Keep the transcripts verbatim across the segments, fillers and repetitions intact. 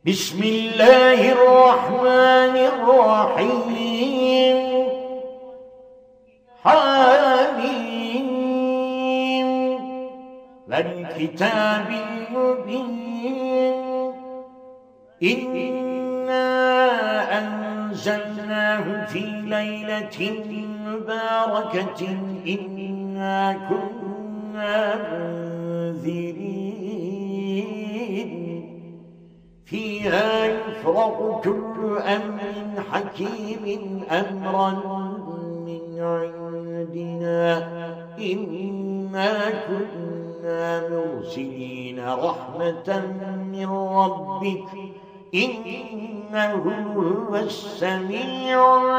بسم الله الرحمن الرحيم. حميم والكتاب المبين. إنا أنزلناه في ليلة مباركة إنا كنا منذرين فيها يفرق كل أمر حكيم أمرا من عندنا إنا كنا مرسلين رحمة من ربك إنه هو السميع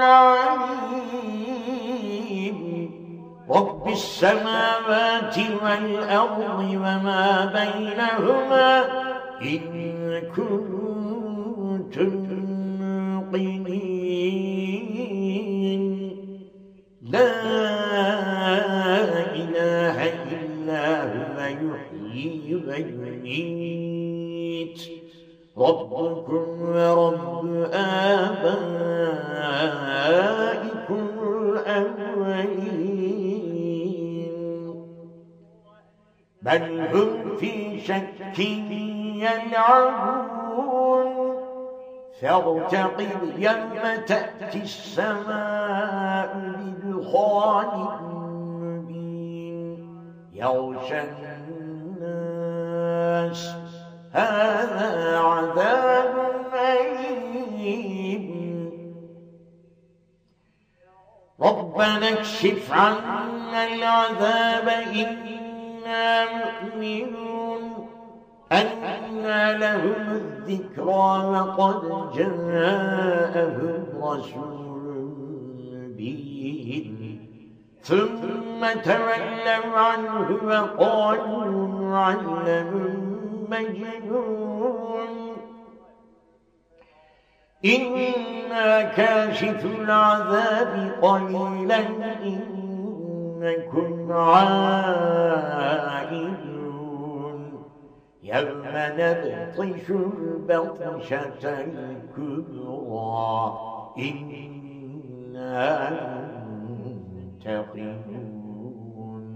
العليم. رب السماوات والأرض وما بينهما إن كنتم موقنين. لا إله إلا هو يحيي ويميت. ربكم ورب آبائكم الأولين بل هم في شك يلعبون. فارتقب يوم تأتي السماء بدخان مبين يغشى الناس هذا عذاب أليم. ربنا اكشف عنا العذاب إنا مؤمنون. أنى لهم الذكرى وقد جاءهم رسول مبين ثم تولوا عنه وقالوا معلم مجنون. إنا كاشف العذاب قليلا إنكم عائدون. يوم نبطش البطشة الكبرى إنا منتقمون.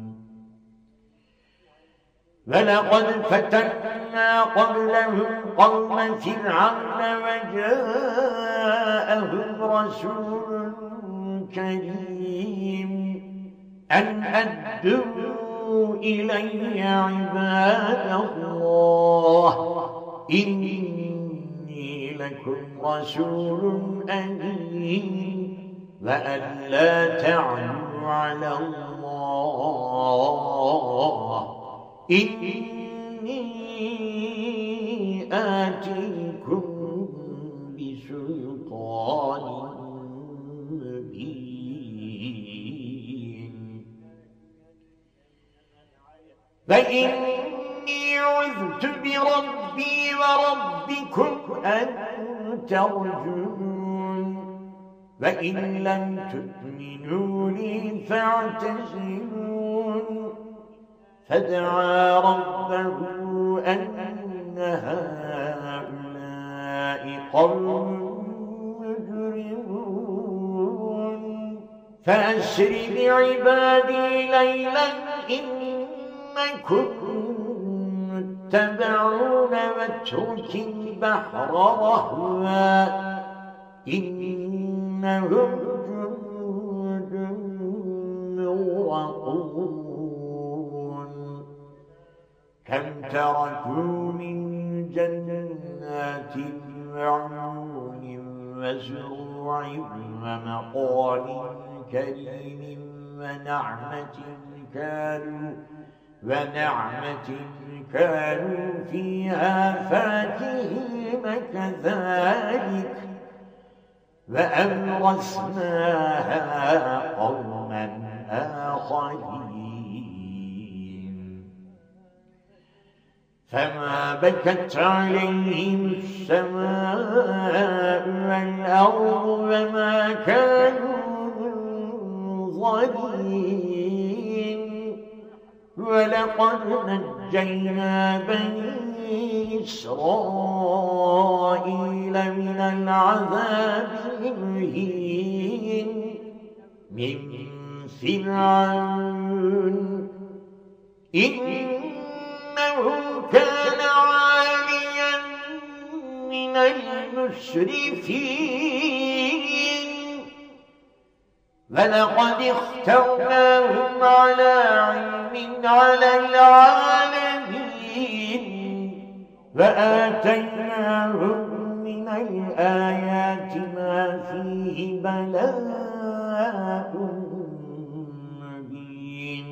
ولقد فتنا قبلهم قوم فرعون وجاءهم رسول كريم أن أدوا إلي عباد الله إني لكم رسول أمين وأن لا تعلوا على الله إني آتيكم بسلطان مبين. فإني عذت بربي وربكم أن ترجمون. وإن لم تؤمنوا لي فاعتزلون. فدعا ربه أن هؤلاء قوم مجرمون. فأسر بعبادي ليلا إنكم متبعون واترك البحر رهوا إنهم جند مغرقون. كم تركوا من جنات وعيون وزروع ومقال كريم ونعمة كانوا ونعمة كانوا فيها فاكهين كذلك وأورثناها قوما آخرين. فما بكت عليهم السماء والأرض وما كانوا منظرين. ولقد نجينا بني إسرائيل العذاب المهين من فرعون إنه كان عاليا من المسرفين ولقد اخترناهم على علم على العالمين وآتيناهم من الآيات ما فيه بلاء مبين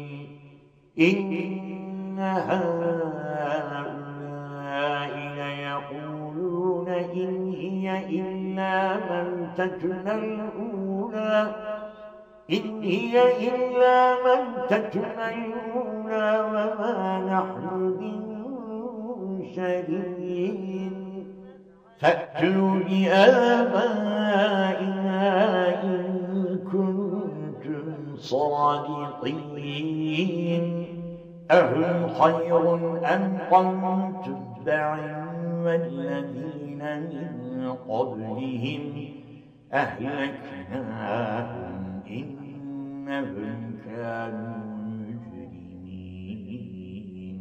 إن هؤلاء ليقولون إن هي إلا موتتنا الأولى إن هي إلا موتتنا الأولى وما نحن بمنشرين فأتوا بآبائنا إن كنتم صادقين أهم خير أم قوم تبع والذين من قبلهم أهلكناهم إنهم كانوا مجرمين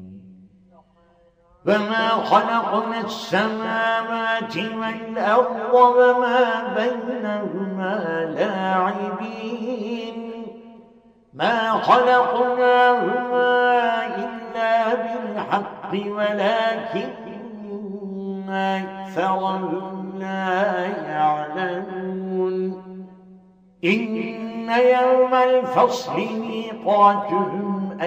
وما خلقنا السماوات والأرض وما بينهما لاعبين ما خلقناهما إلا بالحق ولكن أكثرهم لا يعلمون إن يوم الفصل ميقاتهم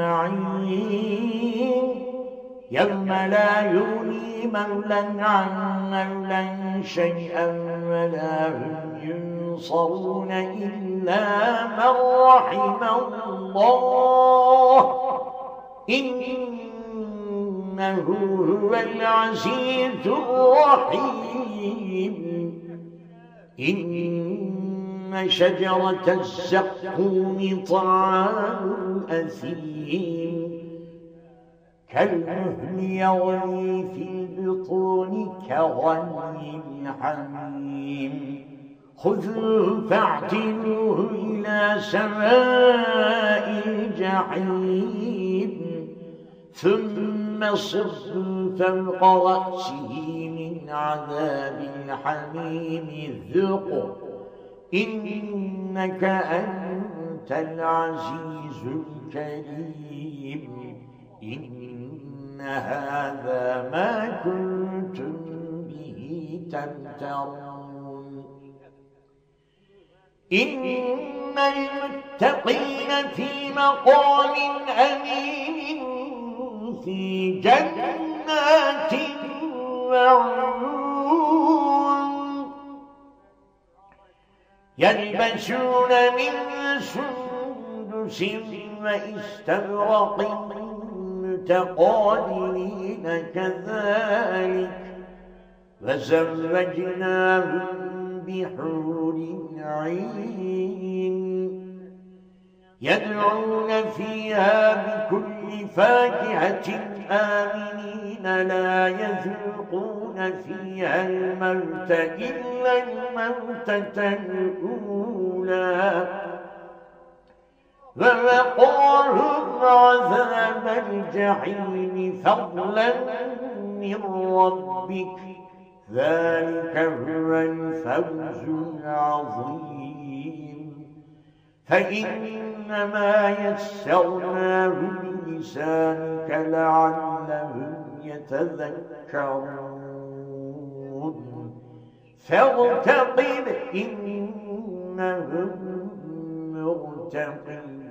أجمعين يوم لا يغني مولى عن مولى شيئا ولا هم ينصرون إلا من رحم الله إنه هو العزيز الرحيم إن شجرة الزقوم طعام الأثيم كالمهل يغلي في البطون كغلي الحميم خذوه فاعتلوه إلى سواء الجحيم ثم صبوا فوق رأسه من عذاب الحميم ذق إنك أنت العزيز الكريم إن هذا ما كنتم به تمترون إن المتقين في مقام أمين في جنات وعيون يلبسون من سندس وإستبرق متقابلين كذلك وزوجناهم بحور عين يدعون فيها بكل فاكهة آمنين لا يذوقون فيها الموت إلا الموتة الأولى ووقاهم عذاب الجحيم فضلا من ربك ذلك هو الفوز العظيم فإنما يسرناه بلسانك لعلهم يتذكرون فارتقب إنهم مرتقبون